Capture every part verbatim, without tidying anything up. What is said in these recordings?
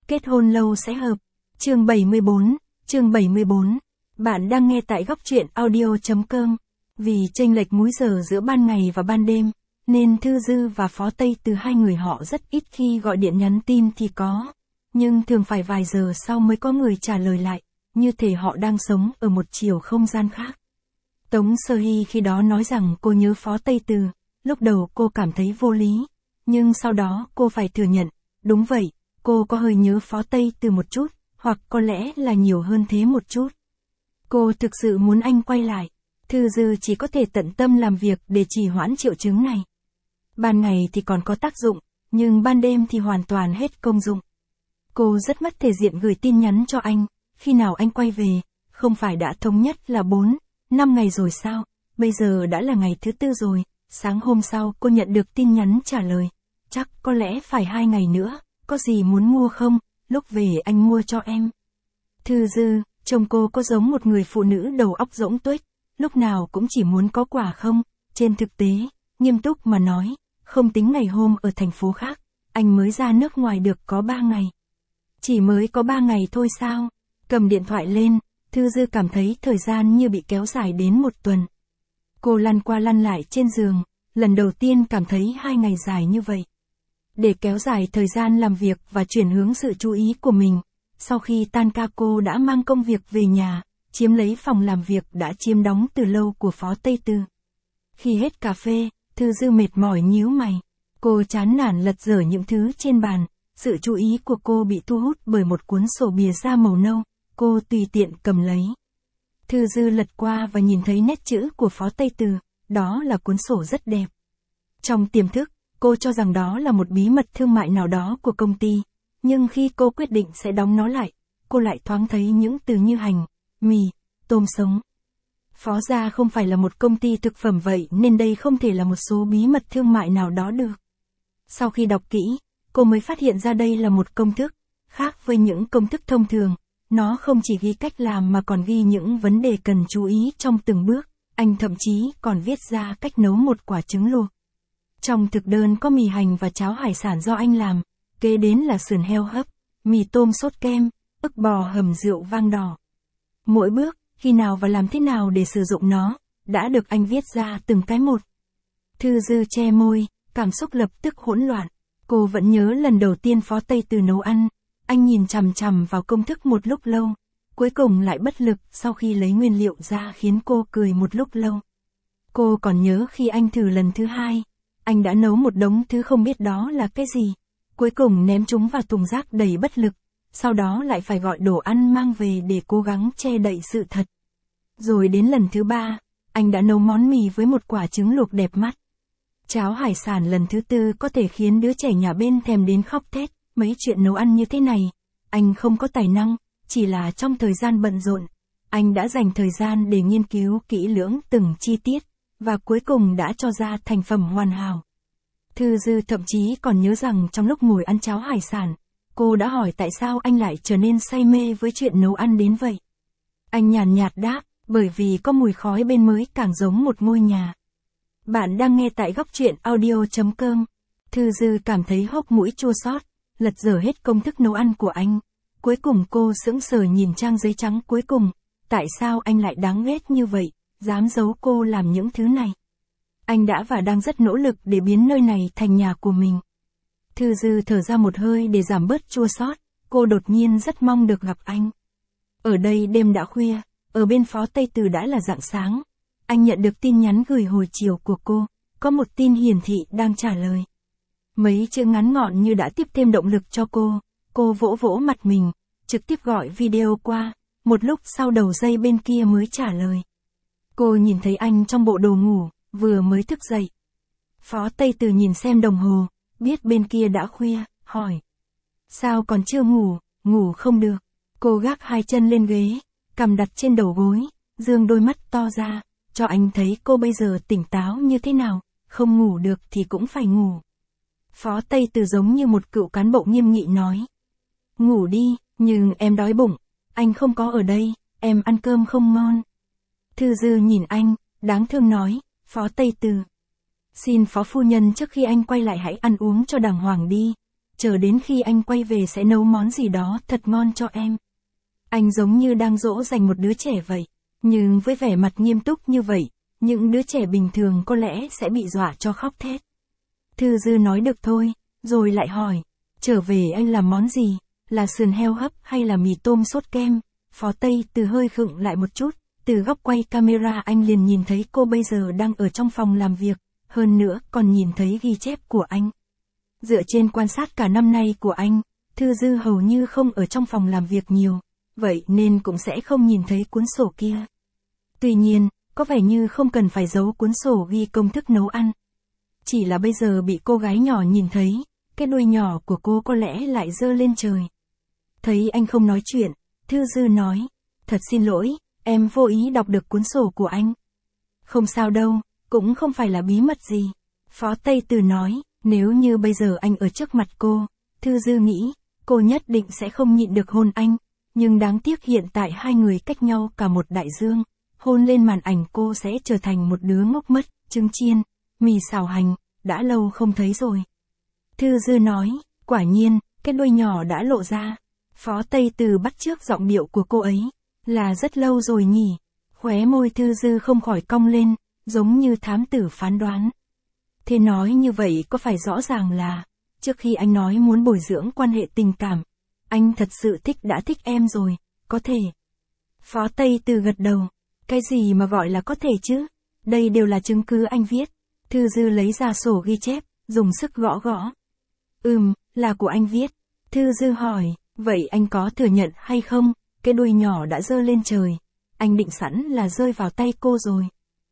Kết hôn lâu sẽ hợp. Chương bảy mươi bốn, chương bảy mươi bốn. Bạn đang nghe tại góc truyện audio chấm com. Vì chênh lệch múi giờ giữa ban ngày và ban đêm, nên Thư Dư và Phó Tây Từ hai người họ rất ít khi gọi điện nhắn tin thì có. Nhưng thường phải vài giờ sau mới có người trả lời lại, như thể họ đang sống ở một chiều không gian khác. Tống Sơ Hy khi đó nói rằng cô nhớ Phó Tây Từ, lúc đầu cô cảm thấy vô lý, nhưng sau đó cô phải thừa nhận, đúng vậy, cô có hơi nhớ Phó Tây Từ một chút, hoặc có lẽ là nhiều hơn thế một chút. Cô thực sự muốn anh quay lại. Thư Dư chỉ có thể tận tâm làm việc để trì hoãn triệu chứng này. Ban ngày thì còn có tác dụng, nhưng ban đêm thì hoàn toàn hết công dụng. Cô rất mất thể diện gửi tin nhắn cho anh, khi nào anh quay về, không phải đã thống nhất là bốn, năm ngày rồi sao, bây giờ đã là ngày thứ tư rồi. Sáng hôm sau cô nhận được tin nhắn trả lời, chắc có lẽ phải hai ngày nữa, có gì muốn mua không, lúc về anh mua cho em. Thư Dư, chồng cô có giống một người phụ nữ đầu óc rỗng tuếch, lúc nào cũng chỉ muốn có quả không, trên thực tế, nghiêm túc mà nói, không tính ngày hôm ở thành phố khác, anh mới ra nước ngoài được có ba ngày. Chỉ mới có ba ngày thôi sao? Cầm điện thoại lên, Thư Dư cảm thấy thời gian như bị kéo dài đến một tuần. Cô lăn qua lăn lại trên giường, lần đầu tiên cảm thấy hai ngày dài như vậy. Để kéo dài thời gian làm việc và chuyển hướng sự chú ý của mình, sau khi tan ca cô đã mang công việc về nhà, chiếm lấy phòng làm việc đã chiếm đóng từ lâu của Phó Tây Từ. Khi hết cà phê, Thư Dư mệt mỏi nhíu mày. Cô chán nản lật dở những thứ trên bàn, sự chú ý của cô bị thu hút bởi một cuốn sổ bìa da màu nâu, cô tùy tiện cầm lấy. Thư Dư lật qua và nhìn thấy nét chữ của Phó Tây Từ, đó là cuốn sổ rất đẹp. Trong tiềm thức, cô cho rằng đó là một bí mật thương mại nào đó của công ty, nhưng khi cô quyết định sẽ đóng nó lại, cô lại thoáng thấy những từ như hành, mì, tôm sống. Phó gia không phải là một công ty thực phẩm vậy nên đây không thể là một số bí mật thương mại nào đó được. Sau khi đọc kỹ, cô mới phát hiện ra đây là một công thức, khác với những công thức thông thường, nó không chỉ ghi cách làm mà còn ghi những vấn đề cần chú ý trong từng bước, anh thậm chí còn viết ra cách nấu một quả trứng luộc. Trong thực đơn có mì hành và cháo hải sản do anh làm, kế đến là sườn heo hấp, mì tôm sốt kem, ức bò hầm rượu vang đỏ. Mỗi bước, khi nào và làm thế nào để sử dụng nó, đã được anh viết ra từng cái một. Thư Dư che môi, cảm xúc lập tức hỗn loạn. Cô vẫn nhớ lần đầu tiên Phó Tây Từ nấu ăn, anh nhìn chằm chằm vào công thức một lúc lâu, cuối cùng lại bất lực sau khi lấy nguyên liệu ra khiến cô cười một lúc lâu. Cô còn nhớ khi anh thử lần thứ hai, anh đã nấu một đống thứ không biết đó là cái gì, cuối cùng ném chúng vào thùng rác đầy bất lực, sau đó lại phải gọi đồ ăn mang về để cố gắng che đậy sự thật. Rồi đến lần thứ ba, anh đã nấu món mì với một quả trứng luộc đẹp mắt. Cháo hải sản lần thứ tư có thể khiến đứa trẻ nhà bên thèm đến khóc thét, mấy chuyện nấu ăn như thế này, anh không có tài năng, chỉ là trong thời gian bận rộn, anh đã dành thời gian để nghiên cứu kỹ lưỡng từng chi tiết, và cuối cùng đã cho ra thành phẩm hoàn hảo. Thư Dư thậm chí còn nhớ rằng trong lúc ngồi ăn cháo hải sản, cô đã hỏi tại sao anh lại trở nên say mê với chuyện nấu ăn đến vậy. Anh nhàn nhạt đáp, bởi vì có mùi khói bên mới càng giống một ngôi nhà. Bạn đang nghe tại góc truyện audio chấm com. Thư Dư cảm thấy hốc mũi chua xót, lật dở hết công thức nấu ăn của anh. Cuối cùng cô sững sờ nhìn trang giấy trắng cuối cùng, tại sao anh lại đáng ghét như vậy, dám giấu cô làm những thứ này. Anh đã và đang rất nỗ lực để biến nơi này thành nhà của mình. Thư Dư thở ra một hơi để giảm bớt chua xót, cô đột nhiên rất mong được gặp anh. Ở đây đêm đã khuya, ở bên Phó Tây Từ đã là rạng sáng. Anh nhận được tin nhắn gửi hồi chiều của cô, có một tin hiển thị đang trả lời. Mấy chữ ngắn gọn như đã tiếp thêm động lực cho cô, cô vỗ vỗ mặt mình, trực tiếp gọi video qua, một lúc sau đầu dây bên kia mới trả lời. Cô nhìn thấy anh trong bộ đồ ngủ, vừa mới thức dậy. Phó Tây Từ nhìn xem đồng hồ, biết bên kia đã khuya, hỏi. Sao còn chưa ngủ, ngủ không được. Cô gác hai chân lên ghế, cằm đặt trên đầu gối, dương đôi mắt to ra, cho anh thấy cô bây giờ tỉnh táo như thế nào, không ngủ được thì cũng phải ngủ. Phó Tây Từ giống như một cựu cán bộ nghiêm nghị nói. Ngủ đi, nhưng em đói bụng, anh không có ở đây, em ăn cơm không ngon. Thư Dư nhìn anh, đáng thương nói, Phó Tây Từ. Xin Phó phu nhân trước khi anh quay lại hãy ăn uống cho đàng hoàng đi. chờ đến khi anh quay về sẽ nấu món gì đó thật ngon cho em. Anh giống như đang dỗ dành một đứa trẻ vậy, nhưng với vẻ mặt nghiêm túc như vậy, những đứa trẻ bình thường có lẽ sẽ bị dọa cho khóc thét. Thư Dư nói được thôi, rồi lại hỏi, trở về anh làm món gì, là sườn heo hấp hay là mì tôm sốt kem? Phó Tây Từ hơi khựng lại một chút, từ góc quay camera anh liền nhìn thấy cô bây giờ đang ở trong phòng làm việc, hơn nữa còn nhìn thấy ghi chép của anh. Dựa trên quan sát cả năm nay của anh, Thư Dư hầu như không ở trong phòng làm việc nhiều, vậy nên cũng sẽ không nhìn thấy cuốn sổ kia. Tuy nhiên, có vẻ như không cần phải giấu cuốn sổ ghi công thức nấu ăn. Chỉ là bây giờ bị cô gái nhỏ nhìn thấy, cái đuôi nhỏ của cô có lẽ lại giơ lên trời. Thấy anh không nói chuyện, Thư Dư nói, thật xin lỗi, em vô ý đọc được cuốn sổ của anh. Không sao đâu, cũng không phải là bí mật gì. Phó Tây Từ nói, nếu như bây giờ anh ở trước mặt cô, Thư Dư nghĩ, cô nhất định sẽ không nhịn được hôn anh, nhưng đáng tiếc hiện tại hai người cách nhau cả một đại dương, hôn lên màn ảnh cô sẽ trở thành một đứa ngốc mất, trứng chiên, mì xào hành, đã lâu không thấy rồi. Thư Dư nói, quả nhiên, cái đuôi nhỏ đã lộ ra. Phó Tây Từ bắt chước giọng điệu của cô ấy, là rất lâu rồi nhỉ. Khóe môi Thư Dư không khỏi cong lên, giống như thám tử phán đoán. Thế nói như vậy có phải rõ ràng là, trước khi anh nói muốn bồi dưỡng quan hệ tình cảm, anh thật sự thích đã thích em rồi, có thể. Phó Tây Từ gật đầu, cái gì mà gọi là có thể chứ, đây đều là chứng cứ anh viết. Thư Dư lấy ra sổ ghi chép, dùng sức gõ gõ. Ừm, là của anh viết. Thư Dư hỏi, vậy anh có thừa nhận hay không, cái đuôi nhỏ đã giơ lên trời, anh định sẵn là rơi vào tay cô rồi.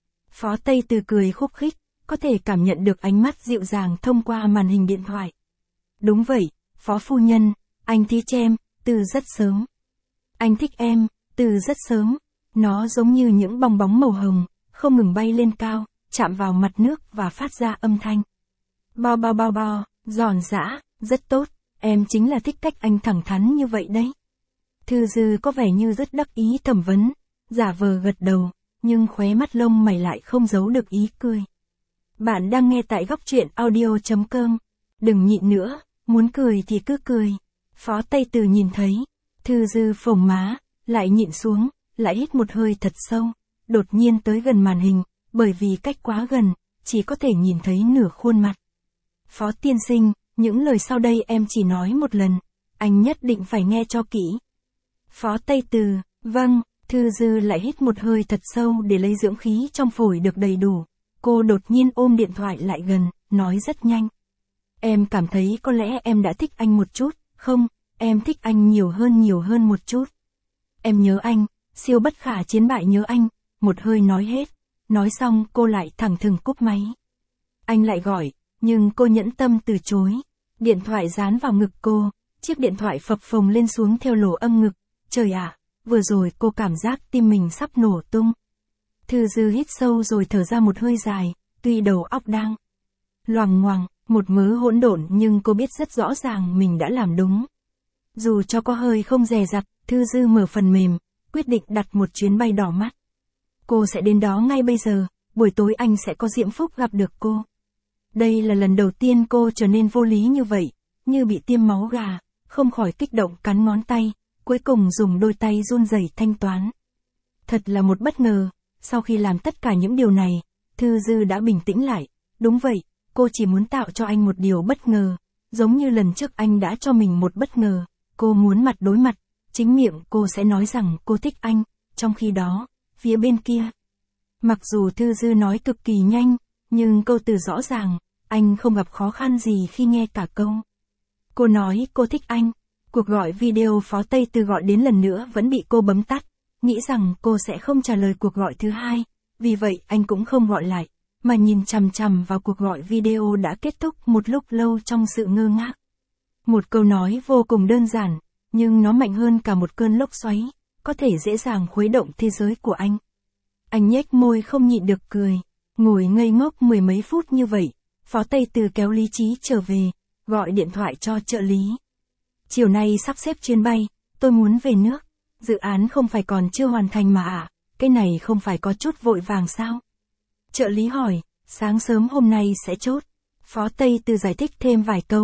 Phó Tây Từ cười khúc khích, có thể cảm nhận được ánh mắt dịu dàng thông qua màn hình điện thoại. Đúng vậy, Phó phu nhân, anh thích em, từ rất sớm. Anh thích em, từ rất sớm, nó giống như những bong bóng màu hồng, không ngừng bay lên cao, chạm vào mặt nước và phát ra âm thanh. Bao bao bao bao, giòn giã, rất tốt, em chính là thích cách anh thẳng thắn như vậy đấy. Thư Dư có vẻ như rất đắc ý thẩm vấn, giả vờ gật đầu, nhưng khóe mắt lông mày lại không giấu được ý cười. Bạn đang nghe tại góc truyện audio chấm com, đừng nhịn nữa, muốn cười thì cứ cười. Phó Tây Từ nhìn thấy, Thư Dư phồng má, lại nhịn xuống, lại hít một hơi thật sâu, đột nhiên tới gần màn hình, bởi vì cách quá gần, chỉ có thể nhìn thấy nửa khuôn mặt. Phó tiên sinh, những lời sau đây em chỉ nói một lần, anh nhất định phải nghe cho kỹ. Phó Tây Từ, vâng. Thư Dư lại hít một hơi thật sâu để lấy dưỡng khí trong phổi được đầy đủ. Cô đột nhiên ôm điện thoại lại gần, nói rất nhanh. Em cảm thấy có lẽ em đã thích anh một chút, không, em thích anh nhiều hơn nhiều hơn một chút. Em nhớ anh, siêu bất khả chiến bại nhớ anh, một hơi nói hết. Nói xong cô lại thẳng thừng cúp máy. Anh lại gọi, nhưng cô nhẫn tâm từ chối. Điện thoại dán vào ngực cô, chiếc điện thoại phập phồng lên xuống theo lỗ âm ngực. Trời ạ! Vừa rồi cô cảm giác tim mình sắp nổ tung. Thư Dư hít sâu rồi thở ra một hơi dài, tuy đầu óc đang loằng ngoằng, một mớ hỗn độn nhưng cô biết rất rõ ràng mình đã làm đúng. Dù cho có hơi không dè dặt, Thư Dư mở phần mềm, quyết định đặt một chuyến bay đỏ mắt. Cô sẽ đến đó ngay bây giờ, buổi tối anh sẽ có diễm phúc gặp được cô. Đây là lần đầu tiên cô trở nên vô lý như vậy, như bị tiêm máu gà, không khỏi kích động cắn ngón tay. Cuối cùng dùng đôi tay run rẩy thanh toán. Thật là một bất ngờ, sau khi làm tất cả những điều này, Thư Dư đã bình tĩnh lại. Đúng vậy, cô chỉ muốn tạo cho anh một điều bất ngờ, giống như lần trước anh đã cho mình một bất ngờ. Cô muốn mặt đối mặt, chính miệng cô sẽ nói rằng cô thích anh, trong khi đó, phía bên kia. Mặc dù Thư Dư nói cực kỳ nhanh, nhưng câu từ rõ ràng, anh không gặp khó khăn gì khi nghe cả câu. Cô nói cô thích anh. Cuộc gọi video Phó Tây Từ gọi đến lần nữa vẫn bị cô bấm tắt, nghĩ rằng cô sẽ không trả lời cuộc gọi thứ hai, vì vậy anh cũng không gọi lại, mà nhìn chằm chằm vào cuộc gọi video đã kết thúc một lúc lâu trong sự ngơ ngác. Một câu nói vô cùng đơn giản, nhưng nó mạnh hơn cả một cơn lốc xoáy, có thể dễ dàng khuấy động thế giới của anh. Anh nhếch môi không nhịn được cười, ngồi ngây ngốc mười mấy phút như vậy, Phó Tây Từ kéo lý trí trở về, gọi điện thoại cho trợ lý. Chiều nay sắp xếp chuyến bay, tôi muốn về nước. Dự án không phải còn chưa hoàn thành mà à, cái này không phải có chút vội vàng sao? Trợ lý hỏi, sáng sớm hôm nay sẽ chốt. Phó Tây Từ giải thích thêm vài câu,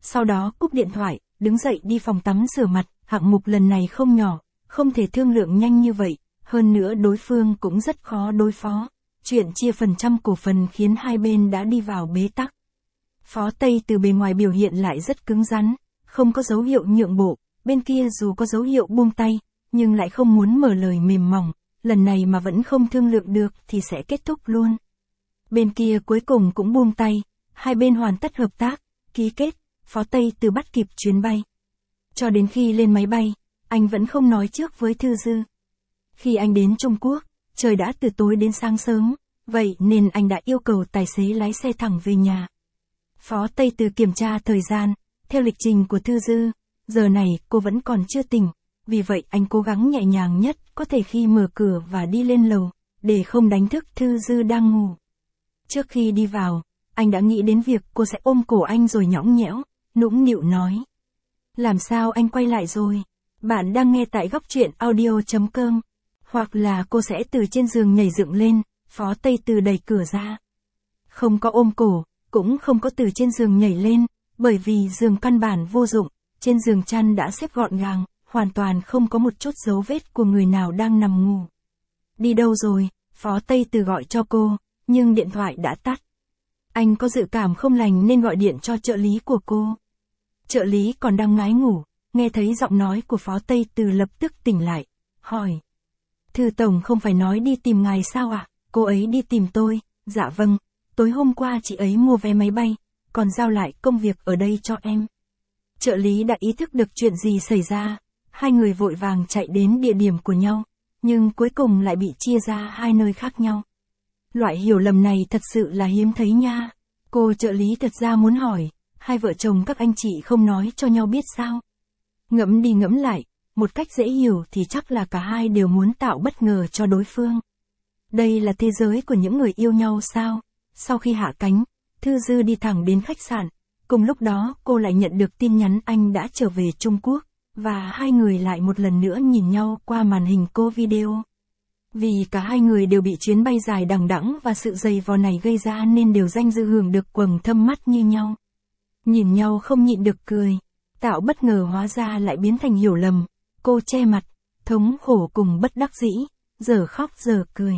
sau đó cúp điện thoại, đứng dậy đi phòng tắm rửa mặt, hạng mục lần này không nhỏ, không thể thương lượng nhanh như vậy, hơn nữa đối phương cũng rất khó đối phó. Chuyện chia phần trăm cổ phần khiến hai bên đã đi vào bế tắc. Phó Tây từ bề ngoài biểu hiện lại rất cứng rắn, không có dấu hiệu nhượng bộ, bên kia dù có dấu hiệu buông tay, nhưng lại không muốn mở lời mềm mỏng, lần này mà vẫn không thương lượng được thì sẽ kết thúc luôn. Bên kia cuối cùng cũng buông tay, hai bên hoàn tất hợp tác, ký kết, Phó Tây từ bắt kịp chuyến bay. Cho đến khi lên máy bay, anh vẫn không nói trước với Thư Dư. Khi anh đến Trung Quốc, trời đã từ tối đến sáng sớm, vậy nên anh đã yêu cầu tài xế lái xe thẳng về nhà. Phó Tây Từ kiểm tra thời gian, theo lịch trình của Thư Dư, giờ này cô vẫn còn chưa tỉnh, vì vậy anh cố gắng nhẹ nhàng nhất có thể khi mở cửa và đi lên lầu, để không đánh thức Thư Dư đang ngủ. Trước khi đi vào, anh đã nghĩ đến việc cô sẽ ôm cổ anh rồi nhõng nhẽo, nũng nịu nói. Làm sao anh quay lại rồi? Bạn đang nghe tại góc truyện audio chấm com. Hoặc là cô sẽ từ trên giường nhảy dựng lên, Phó Tây Từ đẩy cửa ra. Không có ôm cổ, cũng không có từ trên giường nhảy lên, bởi vì giường căn bản vô dụng, trên giường chăn đã xếp gọn gàng, hoàn toàn không có một chút dấu vết của người nào đang nằm ngủ. Đi đâu rồi? Phó Tây Từ gọi cho cô, nhưng điện thoại đã tắt. Anh có dự cảm không lành nên gọi điện cho trợ lý của cô. Trợ lý còn đang ngái ngủ, nghe thấy giọng nói của Phó Tây Từ lập tức tỉnh lại, hỏi. Thư Tổng không phải nói đi tìm ngài sao ạ? À? Cô ấy đi tìm tôi. Dạ vâng, tối hôm qua chị ấy mua vé máy bay, còn giao lại công việc ở đây cho em. Trợ lý đã ý thức được chuyện gì xảy ra, hai người vội vàng chạy đến địa điểm của nhau, nhưng cuối cùng lại bị chia ra hai nơi khác nhau. Loại hiểu lầm này thật sự là hiếm thấy nha. Cô trợ lý thật ra muốn hỏi, hai vợ chồng các anh chị không nói cho nhau biết sao? Ngẫm đi ngẫm lại, một cách dễ hiểu thì chắc là cả hai đều muốn tạo bất ngờ cho đối phương. Đây là thế giới của những người yêu nhau sao? Sau khi hạ cánh, Thư Dư đi thẳng đến khách sạn, cùng lúc đó cô lại nhận được tin nhắn anh đã trở về Trung Quốc, và hai người lại một lần nữa nhìn nhau qua màn hình cô video. Vì cả hai người đều bị chuyến bay dài đằng đẵng và sự dày vò này gây ra nên đều danh dự hưởng được quầng thâm mắt như nhau. Nhìn nhau không nhịn được cười, tạo bất ngờ hóa ra lại biến thành hiểu lầm, cô che mặt, thống khổ cùng bất đắc dĩ, giờ khóc giờ cười.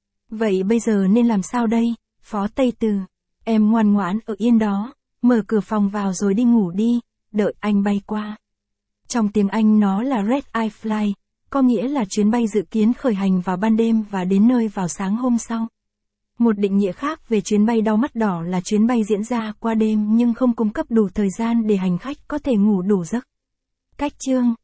Vậy bây giờ nên làm sao đây, Phó Tây Từ? Em ngoan ngoãn ở yên đó, mở cửa phòng vào rồi đi ngủ đi, đợi anh bay qua. Trong tiếng Anh nó là Red Eye Flight, có nghĩa là chuyến bay dự kiến khởi hành vào ban đêm và đến nơi vào sáng hôm sau. Một định nghĩa khác về chuyến bay đau mắt đỏ là chuyến bay diễn ra qua đêm nhưng không cung cấp đủ thời gian để hành khách có thể ngủ đủ giấc. Cách chương